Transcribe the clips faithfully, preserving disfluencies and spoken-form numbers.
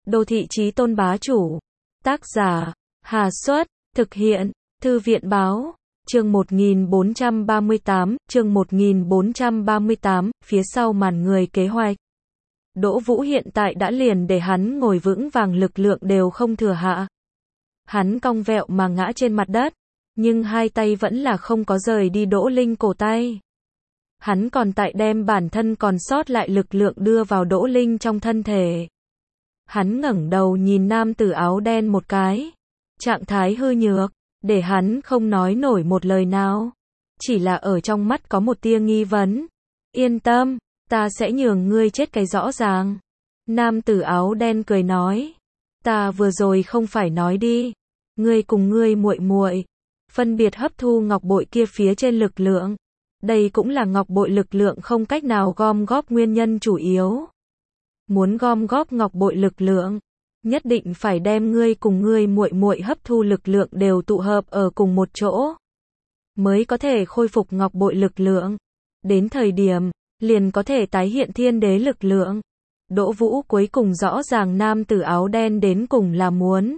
Đô thị chí tôn bá chủ. Tác giả, Hà Xuất, thực hiện, Thư viện báo, chương một nghìn bốn trăm ba mươi tám, chương một nghìn bốn trăm ba mươi tám, phía sau màn người kế hoạch. Đỗ Vũ hiện tại đã liền để hắn ngồi vững vàng, lực lượng đều không thừa hạ. Hắn cong vẹo mà ngã trên mặt đất, nhưng hai tay vẫn là không có rời đi Đỗ Linh cổ tay. Hắn còn tại đem bản thân còn sót lại lực lượng đưa vào Đỗ Linh trong thân thể. Hắn ngẩng đầu nhìn nam tử áo đen một cái. Trạng thái hư nhược, để hắn không nói nổi một lời nào. Chỉ là ở trong mắt có một tia nghi vấn. Yên tâm, ta sẽ nhường ngươi chết cái rõ ràng. Nam tử áo đen cười nói. Ta vừa rồi không phải nói đi. Ngươi cùng ngươi muội muội phân biệt hấp thu ngọc bội kia phía trên lực lượng. Đây cũng là ngọc bội lực lượng không cách nào gom góp nguyên nhân chủ yếu. Muốn gom góp ngọc bội lực lượng, nhất định phải đem ngươi cùng ngươi muội muội hấp thu lực lượng đều tụ hợp ở cùng một chỗ, mới có thể khôi phục ngọc bội lực lượng. Đến thời điểm, liền có thể tái hiện thiên đế lực lượng. Đỗ Vũ cuối cùng rõ ràng nam tử áo đen đến cùng là muốn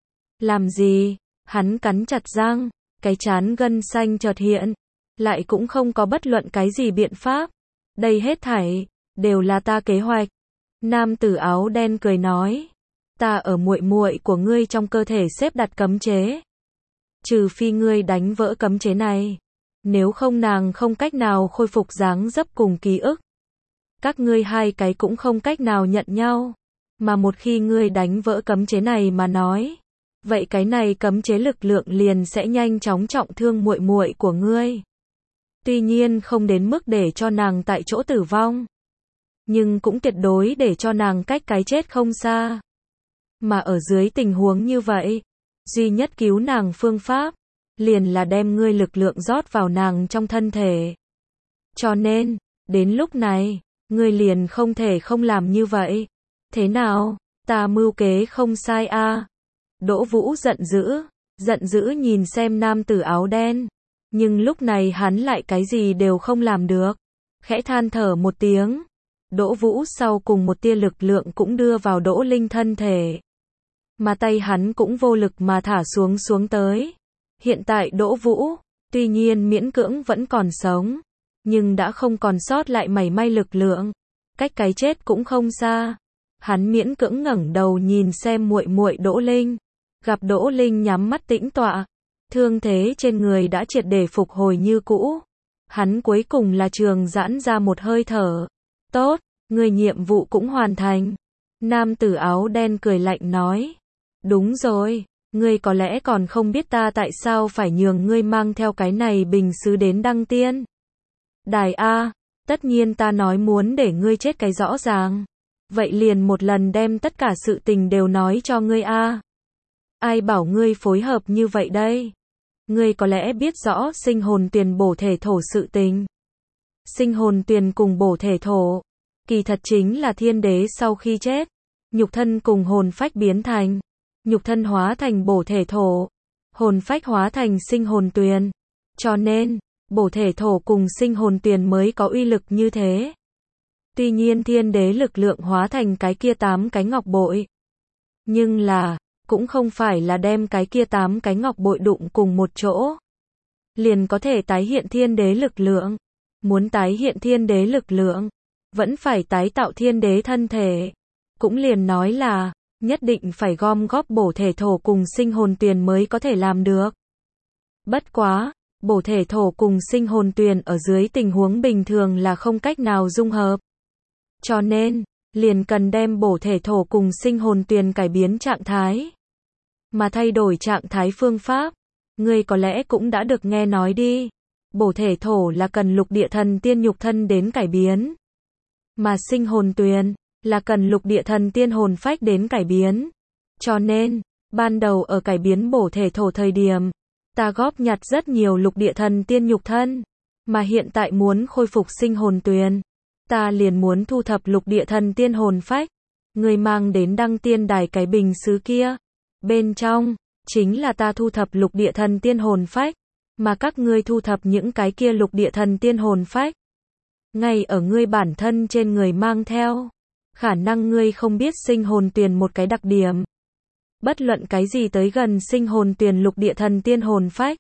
làm gì. Hắn cắn chặt răng, cái trán gân xanh chợt hiện, lại cũng không có bất luận cái gì biện pháp. Đây hết thảy đều là ta kế hoạch. Nam tử áo đen cười nói, ta ở muội muội của ngươi trong cơ thể xếp đặt cấm chế. Trừ phi ngươi đánh vỡ cấm chế này, nếu không nàng không cách nào khôi phục dáng dấp cùng ký ức. Các ngươi hai cái cũng không cách nào nhận nhau, mà một khi ngươi đánh vỡ cấm chế này mà nói, vậy cái này cấm chế lực lượng liền sẽ nhanh chóng trọng thương muội muội của ngươi. Tuy nhiên không đến mức để cho nàng tại chỗ tử vong, nhưng cũng tuyệt đối để cho nàng cách cái chết không xa. Mà ở dưới tình huống như vậy, duy nhất cứu nàng phương pháp, liền là đem ngươi lực lượng rót vào nàng trong thân thể. Cho nên, đến lúc này, ngươi liền không thể không làm như vậy. Thế nào, ta mưu kế không sai a? À? Đỗ Vũ giận dữ, giận dữ nhìn xem nam tử áo đen. Nhưng lúc này hắn lại cái gì đều không làm được. Khẽ than thở một tiếng. Đỗ Vũ sau cùng một tia lực lượng cũng đưa vào Đỗ Linh thân thể. Mà tay hắn cũng vô lực mà thả xuống xuống tới. Hiện tại Đỗ Vũ, tuy nhiên miễn cưỡng vẫn còn sống, nhưng đã không còn sót lại mảy may lực lượng. Cách cái chết cũng không xa. Hắn miễn cưỡng ngẩng đầu nhìn xem muội muội Đỗ Linh. Gặp Đỗ Linh nhắm mắt tĩnh tọa. Thương thế trên người đã triệt để phục hồi như cũ. Hắn cuối cùng là trường giãn ra một hơi thở. Tốt, người nhiệm vụ cũng hoàn thành. Nam tử áo đen cười lạnh nói. Đúng rồi, ngươi có lẽ còn không biết ta tại sao phải nhường ngươi mang theo cái này bình sứ đến Đăng Tiên Đài a. Tất nhiên ta nói muốn để ngươi chết cái rõ ràng. Vậy liền một lần đem tất cả sự tình đều nói cho ngươi a. Ai bảo ngươi phối hợp như vậy đây? Ngươi có lẽ biết rõ sinh hồn tuyền bổ thể thổ sự tình. Sinh hồn tuyền cùng bổ thể thổ, kỳ thật chính là thiên đế sau khi chết, nhục thân cùng hồn phách biến thành, nhục thân hóa thành bổ thể thổ, hồn phách hóa thành sinh hồn tuyền. Cho nên, bổ thể thổ cùng sinh hồn tuyền mới có uy lực như thế. Tuy nhiên thiên đế lực lượng hóa thành cái kia tám cái ngọc bội. Nhưng là, cũng không phải là đem cái kia tám cái ngọc bội đụng cùng một chỗ, liền có thể tái hiện thiên đế lực lượng. Muốn tái hiện thiên đế lực lượng, vẫn phải tái tạo thiên đế thân thể. Cũng liền nói là, nhất định phải gom góp bổ thể thổ cùng sinh hồn tuyền mới có thể làm được. Bất quá, bổ thể thổ cùng sinh hồn tuyền ở dưới tình huống bình thường là không cách nào dung hợp. Cho nên, liền cần đem bổ thể thổ cùng sinh hồn tuyền cải biến trạng thái. Mà thay đổi trạng thái phương pháp, ngươi có lẽ cũng đã được nghe nói đi. Bổ thể thổ là cần lục địa thần tiên nhục thân đến cải biến. Mà sinh hồn tuyền là cần lục địa thần tiên hồn phách đến cải biến. Cho nên, ban đầu ở cải biến bổ thể thổ thời điểm, ta góp nhặt rất nhiều lục địa thần tiên nhục thân. Mà hiện tại muốn khôi phục sinh hồn tuyền, ta liền muốn thu thập lục địa thần tiên hồn phách. Ngươi mang đến Đăng Tiên Đài cái bình sứ kia. Bên trong, chính là ta thu thập lục địa thần tiên hồn phách. Mà các ngươi thu thập những cái kia lục địa thần tiên hồn phách. Ngay ở ngươi bản thân trên người mang theo. Khả năng ngươi không biết sinh hồn tuyền một cái đặc điểm. Bất luận cái gì tới gần sinh hồn tuyền lục địa thần tiên hồn phách,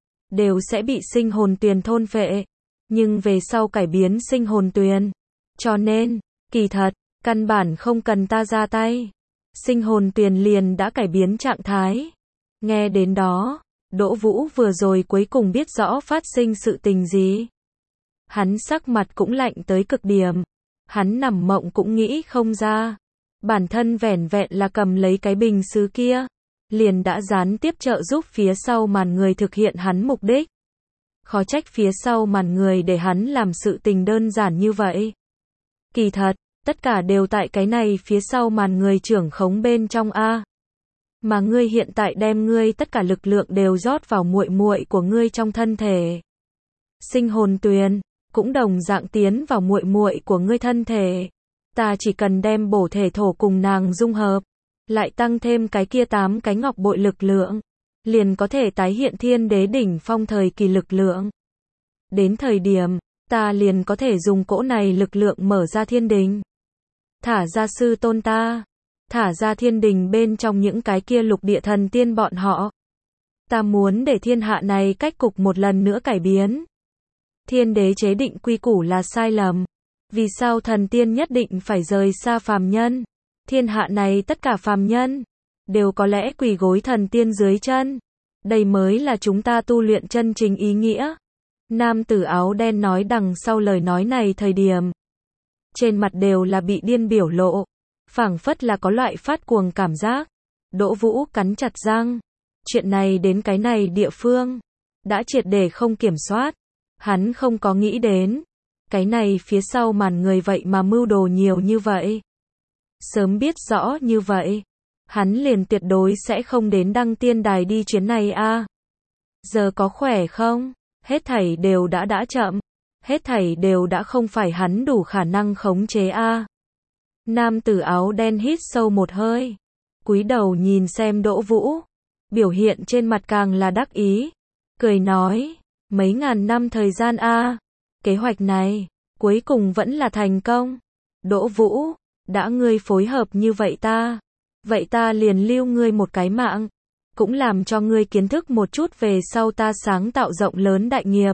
đều sẽ bị sinh hồn tuyền thôn phệ, nhưng về sau cải biến sinh hồn tuyền. Cho nên, kỳ thật, căn bản không cần ta ra tay. Sinh hồn tuyền liền đã cải biến trạng thái. Nghe đến đó, Đỗ Vũ vừa rồi cuối cùng biết rõ phát sinh sự tình gì. Hắn sắc mặt cũng lạnh tới cực điểm. Hắn nằm mộng cũng nghĩ không ra. Bản thân vẻn vẹn là cầm lấy cái bình sứ kia, liền đã gián tiếp trợ giúp phía sau màn người thực hiện hắn mục đích. Khó trách phía sau màn người để hắn làm sự tình đơn giản như vậy. Kỳ thật, tất cả đều tại cái này phía sau màn người trưởng khống bên trong a. Mà ngươi hiện tại đem ngươi tất cả lực lượng đều rót vào muội muội của ngươi trong thân thể. Sinh hồn tuyền cũng đồng dạng tiến vào muội muội của ngươi thân thể. Ta chỉ cần đem bổ thể thổ cùng nàng dung hợp, lại tăng thêm cái kia tám cái ngọc bội lực lượng, liền có thể tái hiện thiên đế đỉnh phong thời kỳ lực lượng. Đến thời điểm, ta liền có thể dùng cỗ này lực lượng mở ra thiên đình. Thả ra sư tôn ta, thả ra thiên đình bên trong những cái kia lục địa thần tiên bọn họ. Ta muốn để thiên hạ này cách cục một lần nữa cải biến. Thiên đế chế định quy củ là sai lầm. Vì sao thần tiên nhất định phải rời xa phàm nhân? Thiên hạ này tất cả phàm nhân đều có lẽ quỳ gối thần tiên dưới chân. Đây mới là chúng ta tu luyện chân chính ý nghĩa. Nam tử áo đen nói đằng sau lời nói này thời điểm, trên mặt đều là bị điên biểu lộ, phảng phất là có loại phát cuồng cảm giác. Đỗ Vũ cắn chặt răng, chuyện này đến cái này địa phương đã triệt để không kiểm soát. Hắn không có nghĩ đến, cái này phía sau màn người vậy mà mưu đồ nhiều như vậy. Sớm biết rõ như vậy, hắn liền tuyệt đối sẽ không đến Đăng Tiên Đài đi chuyến này a. Giờ có khỏe không? Hết thảy đều đã đã chậm, hết thảy đều đã không phải hắn đủ khả năng khống chế a. Nam tử áo đen hít sâu một hơi, cúi đầu nhìn xem Đỗ Vũ, biểu hiện trên mặt càng là đắc ý, cười nói, mấy ngàn năm thời gian a, kế hoạch này cuối cùng vẫn là thành công. Đỗ Vũ, đã ngươi phối hợp như vậy ta, vậy ta liền lưu ngươi một cái mạng, cũng làm cho ngươi kiến thức một chút về sau ta sáng tạo rộng lớn đại nghiệp.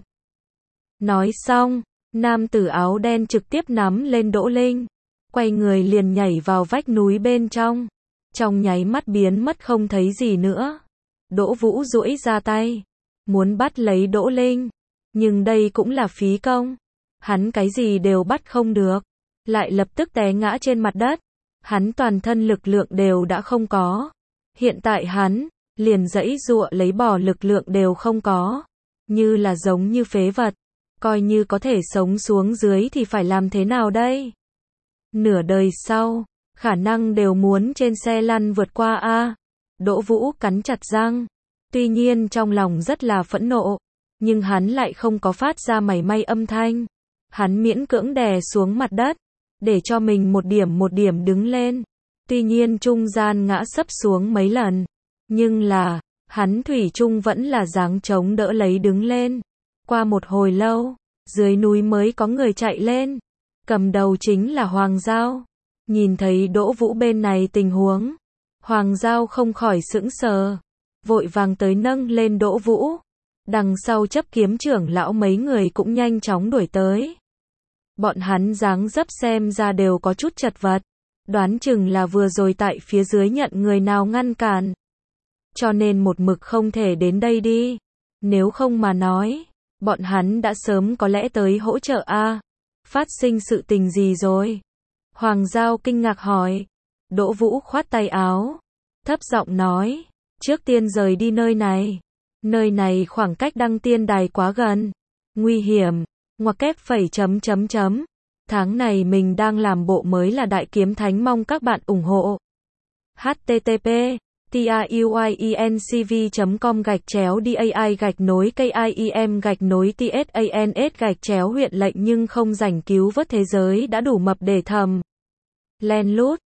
Nói xong, nam tử áo đen trực tiếp nắm lên Đỗ Linh, quay người liền nhảy vào vách núi bên trong, trong nháy mắt biến mất không thấy gì nữa. Đỗ Vũ duỗi ra tay, muốn bắt lấy Đỗ Linh, nhưng đây cũng là phí công. Hắn cái gì đều bắt không được, lại lập tức té ngã trên mặt đất. Hắn toàn thân lực lượng đều đã không có. Hiện tại hắn liền giãy giụa lấy bò lực lượng đều không có, như là giống như phế vật. Coi như có thể sống xuống dưới thì phải làm thế nào đây? Nửa đời sau, khả năng đều muốn trên xe lăn vượt qua a. Đỗ Vũ cắn chặt răng, tuy nhiên trong lòng rất là phẫn nộ, nhưng hắn lại không có phát ra mảy may âm thanh. Hắn miễn cưỡng đè xuống mặt đất, để cho mình một điểm một điểm đứng lên. Tuy nhiên trung gian ngã sấp xuống mấy lần, nhưng là, hắn thủy chung vẫn là dáng chống đỡ lấy đứng lên. Qua một hồi lâu, dưới núi mới có người chạy lên. Cầm đầu chính là Hoàng Giao. Nhìn thấy Đỗ Vũ bên này tình huống, Hoàng Giao không khỏi sững sờ, vội vàng tới nâng lên Đỗ Vũ. Đằng sau chấp kiếm trưởng lão mấy người cũng nhanh chóng đuổi tới. Bọn hắn dáng dấp xem ra đều có chút chật vật, đoán chừng là vừa rồi tại phía dưới nhận người nào ngăn cản, cho nên một mực không thể đến đây đi. Nếu không mà nói, bọn hắn đã sớm có lẽ tới hỗ trợ a. Phát sinh sự tình gì rồi? Hoàng Giao kinh ngạc hỏi. Đỗ Vũ khoát tay áo, thấp giọng nói, trước tiên rời đi nơi này. Nơi này khoảng cách Đăng Tiên Đài quá gần, nguy hiểm. Ngoặc kép phẩy chấm chấm chấm. Tháng này mình đang làm bộ mới là Đại Kiếm Thánh, mong các bạn ủng hộ. http truencv chấm com gạch chéo dai gạch nối kim gạch nối tsans gạch chéo huyện lệnh nhưng không rảnh cứu vớt thế giới đã đủ mập để thầm. Len lút.